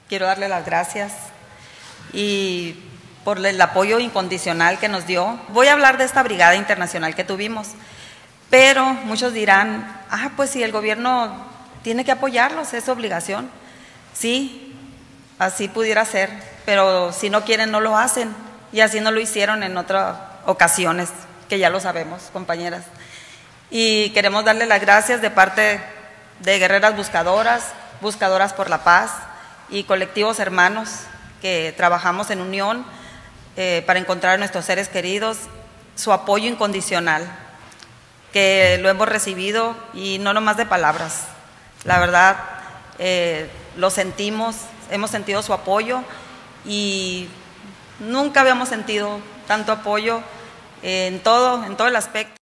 quiero darle las gracias y por el apoyo incondicional que nos dio. Voy a hablar de esta brigada internacional que tuvimos, pero muchos dirán, pues si el gobierno tiene que apoyarlos, es su obligación. Sí, así pudiera ser, pero si no quieren no lo hacen, y así no lo hicieron en otras ocasiones, que ya lo sabemos, compañeras. Y queremos darle las gracias de parte de Guerreras Buscadoras, Buscadoras por la Paz y colectivos hermanos que trabajamos en unión para encontrar a nuestros seres queridos, su apoyo incondicional, que lo hemos recibido y no nomás de palabras. La verdad, lo sentimos, hemos sentido su apoyo y nunca habíamos sentido tanto apoyo en todo el aspecto.